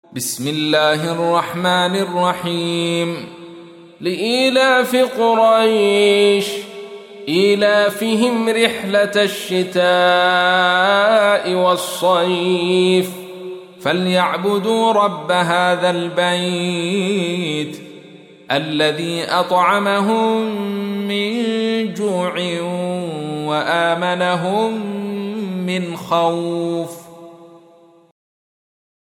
بسم الله الرحمن الرحيم. لإيلاف قريش إيلافهم رحلة الشتاء والصيف فليعبدوا رب هذا البيت الذي أطعمهم من جوع وآمنهم من خوف.